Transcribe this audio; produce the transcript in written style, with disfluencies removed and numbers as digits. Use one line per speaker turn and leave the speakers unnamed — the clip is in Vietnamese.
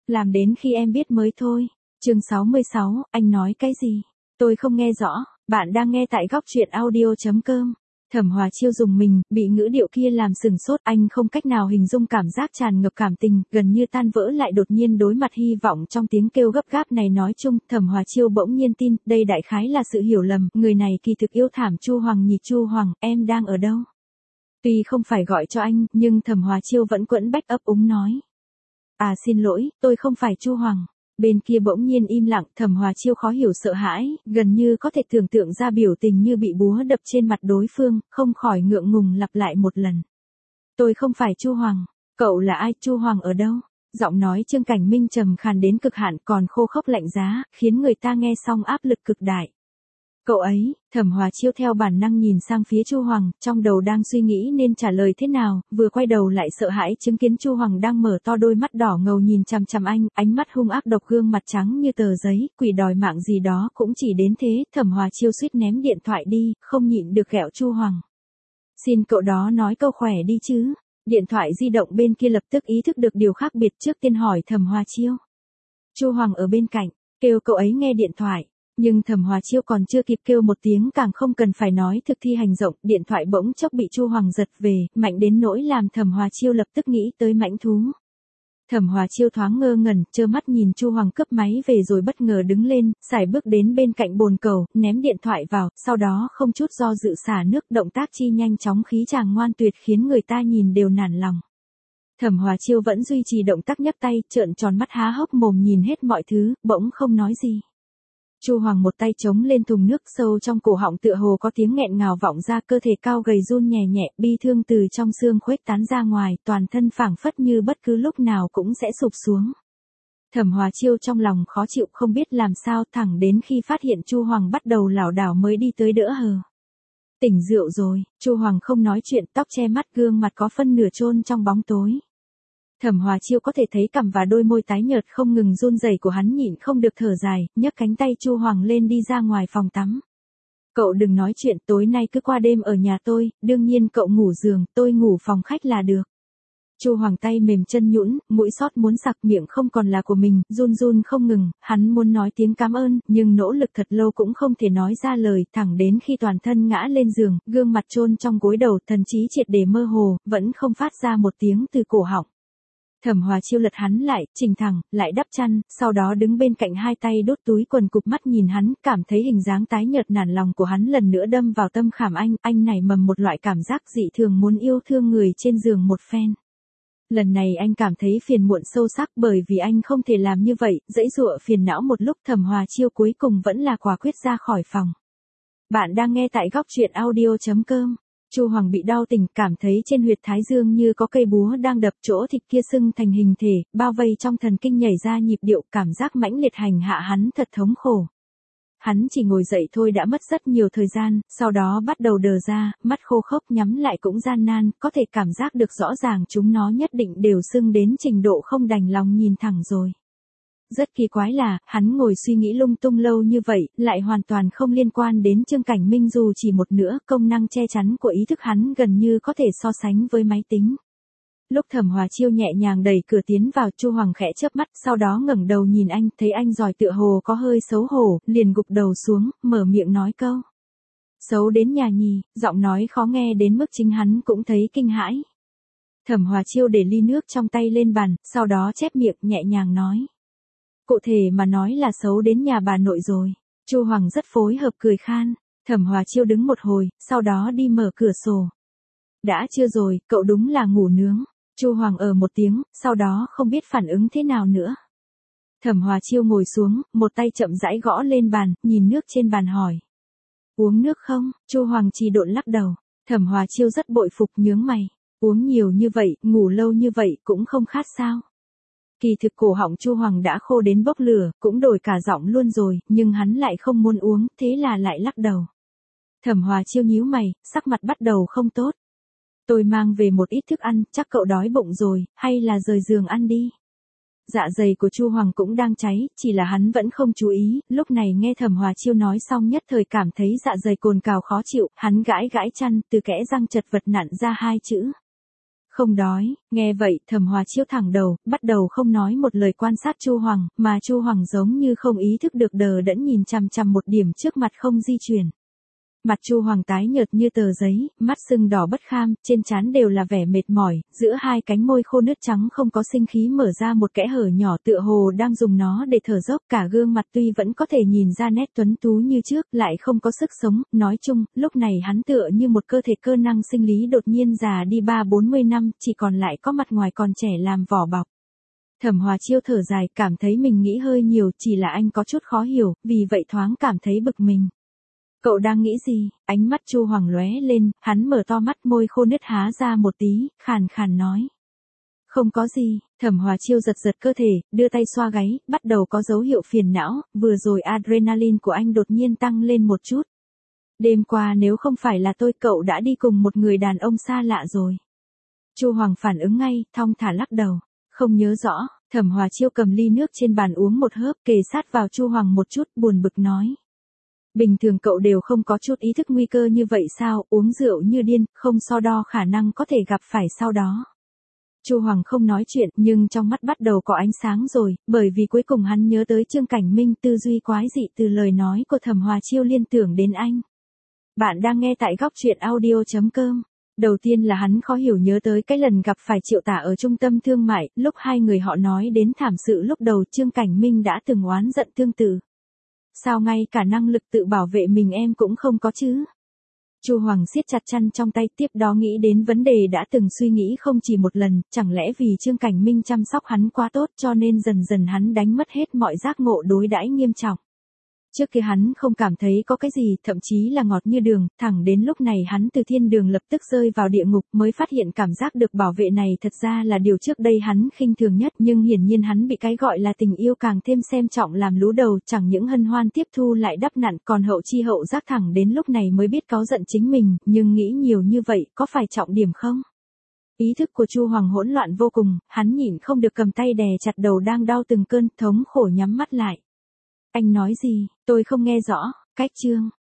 Làm đến khi em biết mới thôi. Chương 66, anh nói cái gì? Tôi không nghe rõ, bạn đang nghe tại góc truyện audio.com. Thẩm Hòa Chiêu dùng mình, bị ngữ điệu kia làm sừng sốt, anh không cách nào hình dung cảm giác tràn ngập cảm tình, gần như tan vỡ lại đột nhiên đối mặt hy vọng trong tiếng kêu gấp gáp này nói chung, Thẩm Hòa Chiêu bỗng nhiên tin, đây đại khái là sự hiểu lầm, người này kỳ thực yêu thảm Chu Hoàng nhỉ. Chu Hoàng, em đang ở đâu? Tuy không phải gọi cho anh, nhưng Thẩm Hòa Chiêu vẫn quẫn bách ấp úng nói. À xin lỗi, tôi không phải Chu Hoàng. Bên kia bỗng nhiên im lặng, Thẩm Hòa Chiêu khó hiểu sợ hãi, gần như có thể tưởng tượng ra biểu tình như bị búa đập trên mặt đối phương, không khỏi ngượng ngùng lặp lại một lần. Tôi không phải Chu Hoàng, cậu là ai? Chu Hoàng ở đâu? Giọng nói Trương Cảnh Minh trầm khàn đến cực hạn còn khô khốc lạnh giá, khiến người ta nghe xong áp lực cực đại. Cậu ấy, Thẩm Hòa Chiêu theo bản năng nhìn sang phía Chu Hoàng, trong đầu đang suy nghĩ nên trả lời thế nào, vừa quay đầu lại sợ hãi chứng kiến Chu Hoàng đang mở to đôi mắt đỏ ngầu nhìn chằm chằm anh, ánh mắt hung ác độc, gương mặt trắng như tờ giấy, quỷ đòi mạng gì đó cũng chỉ đến thế. Thẩm Hòa Chiêu suýt ném điện thoại đi, không nhịn được ghẹo Chu Hoàng. Xin cậu đó nói câu khỏe đi chứ. Điện thoại di động bên kia lập tức ý thức được điều khác biệt, trước tiên hỏi Thẩm Hòa Chiêu. Chu Hoàng ở bên cạnh, kêu cậu ấy nghe điện thoại. Nhưng Thẩm Hòa Chiêu còn chưa kịp kêu một tiếng, càng không cần phải nói thực thi hành động, điện thoại bỗng chốc bị Chu Hoàng giật về, mạnh đến nỗi làm Thẩm Hòa Chiêu lập tức nghĩ tới mãnh thú. Thẩm Hòa Chiêu thoáng ngơ ngẩn, trơ mắt nhìn Chu Hoàng cướp máy về rồi bất ngờ đứng lên, sải bước đến bên cạnh bồn cầu, ném điện thoại vào, sau đó không chút do dự xả nước, động tác chi nhanh chóng khí chàng ngoan tuyệt khiến người ta nhìn đều nản lòng. Thẩm Hòa Chiêu vẫn duy trì động tác nhấc tay, trợn tròn mắt há hốc mồm nhìn hết mọi thứ, bỗng không nói gì. Chu Hoàng một tay chống lên thùng nước, sâu trong cổ họng tựa hồ có tiếng nghẹn ngào vọng ra, cơ thể cao gầy run nhẹ nhẹ, bi thương từ trong xương khuếch tán ra ngoài, toàn thân phảng phất như bất cứ lúc nào cũng sẽ sụp xuống. Thẩm Hòa Chiêu trong lòng khó chịu không biết làm sao, thẳng đến khi phát hiện Chu Hoàng bắt đầu lảo đảo mới đi tới đỡ hờ. Tỉnh rượu rồi. Chu Hoàng không nói chuyện, tóc che mắt, gương mặt có phân nửa chôn trong bóng tối. Thẩm Hòa Chiêu có thể thấy cằm và đôi môi tái nhợt không ngừng run rẩy của hắn, nhịn không được thở dài, nhấc cánh tay Chu Hoàng lên đi ra ngoài phòng tắm. Cậu đừng nói chuyện, tối nay cứ qua đêm ở nhà tôi, đương nhiên cậu ngủ giường, tôi ngủ phòng khách là được. Chu Hoàng tay mềm chân nhũn, mũi xót muốn sặc, miệng không còn là của mình, run run không ngừng, hắn muốn nói tiếng cảm ơn, nhưng nỗ lực thật lâu cũng không thể nói ra lời, thẳng đến khi toàn thân ngã lên giường, gương mặt chôn trong gối đầu, thần trí triệt để mơ hồ, vẫn không phát ra một tiếng từ cổ họng. Thẩm Hòa Chiêu lật hắn lại, chỉnh thẳng, lại đắp chăn, sau đó đứng bên cạnh hai tay đút túi quần, cụp mắt nhìn hắn, cảm thấy hình dáng tái nhợt nản lòng của hắn lần nữa đâm vào tâm khảm anh này mầm một loại cảm giác dị thường muốn yêu thương người trên giường một phen. Lần này anh cảm thấy phiền muộn sâu sắc bởi vì anh không thể làm như vậy, dãy dụa phiền não một lúc, Thẩm Hòa Chiêu cuối cùng vẫn là quả quyết ra khỏi phòng. Bạn đang nghe tại góc truyện audio.com. Chu Hoàng bị đau tỉnh, cảm thấy trên huyệt thái dương như có cây búa đang đập, chỗ thịt kia sưng thành hình thể, bao vây trong thần kinh nhảy ra nhịp điệu, cảm giác mãnh liệt hành hạ hắn thật thống khổ. Hắn chỉ ngồi dậy thôi đã mất rất nhiều thời gian, sau đó bắt đầu đờ ra, mắt khô khốc, nhắm lại cũng gian nan, có thể cảm giác được rõ ràng chúng nó nhất định đều sưng đến trình độ không đành lòng nhìn thẳng rồi. Rất kỳ quái là, hắn ngồi suy nghĩ lung tung lâu như vậy, lại hoàn toàn không liên quan đến Trương Cảnh Minh dù chỉ một nữa, công năng che chắn của ý thức hắn gần như có thể so sánh với máy tính. Lúc Thẩm Hòa Chiêu nhẹ nhàng đẩy cửa tiến vào, Chu Hoàng khẽ chớp mắt, sau đó ngẩng đầu nhìn anh, thấy anh giỏi tựa hồ có hơi xấu hổ, liền gục đầu xuống, mở miệng nói câu. Xấu đến nhà nhì, giọng nói khó nghe đến mức chính hắn cũng thấy kinh hãi. Thẩm Hòa Chiêu để ly nước trong tay lên bàn, sau đó chép miệng nhẹ nhàng nói. Cụ thể mà nói là xấu đến nhà bà nội rồi. Chu Hoàng rất phối hợp cười khan. Thẩm Hòa Chiêu đứng một hồi, sau đó đi mở cửa sổ. Đã chưa rồi, cậu đúng là ngủ nướng. Chu Hoàng một tiếng, sau đó không biết phản ứng thế nào nữa. Thẩm Hòa Chiêu ngồi xuống, một tay chậm rãi gõ lên bàn, nhìn nước trên bàn hỏi. Uống nước không? Chu Hoàng trì độn lắc đầu. Thẩm Hòa Chiêu rất bội phục, nhướng mày. Uống nhiều như vậy, ngủ lâu như vậy cũng không khát sao? Kỳ thực cổ họng Chu Hoàng đã khô đến bốc lửa, cũng đổi cả giọng luôn rồi, nhưng hắn lại không muốn uống, thế là lại lắc đầu. Thẩm Hòa Chiêu nhíu mày, sắc mặt bắt đầu không tốt. Tôi mang về một ít thức ăn, chắc cậu đói bụng rồi, hay là rời giường ăn đi. Dạ dày của Chu Hoàng cũng đang cháy, chỉ là hắn vẫn không chú ý, lúc này nghe Thẩm Hòa Chiêu nói xong nhất thời cảm thấy dạ dày cồn cào khó chịu, hắn gãi gãi chăn, từ kẽ răng chật vật nặn ra hai chữ. Không đói, nghe vậy Thẩm Hòa Chiêu thẳng đầu, bắt đầu không nói một lời quan sát Chu Hoàng, mà Chu Hoàng giống như không ý thức được đờ đẫn nhìn chằm chằm một điểm trước mặt không di chuyển. Mặt Chu Hoàng tái nhợt như tờ giấy, mắt sưng đỏ bất kham, trên trán đều là vẻ mệt mỏi, giữa hai cánh môi khô nứt trắng không có sinh khí mở ra một kẽ hở nhỏ tựa hồ đang dùng nó để thở dốc, cả gương mặt tuy vẫn có thể nhìn ra nét tuấn tú như trước, lại không có sức sống, nói chung, lúc này hắn tựa như một cơ thể cơ năng sinh lý đột nhiên già đi 30-40 năm, chỉ còn lại có mặt ngoài còn trẻ làm vỏ bọc. Thẩm Hòa Chiêu thở dài, cảm thấy mình nghĩ hơi nhiều, chỉ là anh có chút khó hiểu, vì vậy thoáng cảm thấy bực mình. Cậu đang nghĩ gì? Ánh mắt Chu Hoàng lóe lên, hắn mở to mắt, môi khô nứt há ra một tí, khàn khàn nói. Không có gì, Thẩm Hòa Chiêu giật giật cơ thể, đưa tay xoa gáy, bắt đầu có dấu hiệu phiền não, vừa rồi adrenaline của anh đột nhiên tăng lên một chút. Đêm qua nếu không phải là tôi cậu đã đi cùng một người đàn ông xa lạ rồi. Chu Hoàng phản ứng ngay, thong thả lắc đầu. Không nhớ rõ, Thẩm Hòa Chiêu cầm ly nước trên bàn uống một hớp, kề sát vào Chu Hoàng một chút, buồn bực nói. Bình thường cậu đều không có chút ý thức nguy cơ như vậy sao, uống rượu như điên, không so đo khả năng có thể gặp phải sau đó. Chu Hoàng không nói chuyện, nhưng trong mắt bắt đầu có ánh sáng rồi, bởi vì cuối cùng hắn nhớ tới Trương Cảnh Minh, tư duy quái dị từ lời nói của Thẩm Hòa Chiêu liên tưởng đến anh. Bạn đang nghe tại góc truyện audio.com. Đầu tiên là hắn khó hiểu nhớ tới cái lần gặp phải Triệu Tả ở trung tâm thương mại, lúc hai người họ nói đến thảm sự lúc đầu Trương Cảnh Minh đã từng oán giận tương tự. Sao ngay cả năng lực tự bảo vệ mình em cũng không có chứ? Chu Hoàng siết chặt chăn trong tay, tiếp đó nghĩ đến vấn đề đã từng suy nghĩ không chỉ một lần, chẳng lẽ vì Trương Cảnh Minh chăm sóc hắn quá tốt cho nên dần dần hắn đánh mất hết mọi giác ngộ đối đãi nghiêm trọng. Trước kia hắn không cảm thấy có cái gì, thậm chí là ngọt như đường, thẳng đến lúc này hắn từ thiên đường lập tức rơi vào địa ngục mới phát hiện cảm giác được bảo vệ này thật ra là điều trước đây hắn khinh thường nhất, nhưng hiển nhiên hắn bị cái gọi là tình yêu càng thêm xem trọng làm lú đầu, chẳng những hân hoan tiếp thu lại đắp nặn, còn hậu chi hậu giác thẳng đến lúc này mới biết cáu giận chính mình, nhưng nghĩ nhiều như vậy, có phải trọng điểm không? Ý thức của Chu Hoàng hỗn loạn vô cùng, hắn nhịn không được cầm tay đè chặt đầu đang đau từng cơn, thống khổ nhắm mắt lại. Anh nói gì, tôi không nghe rõ, cách chương.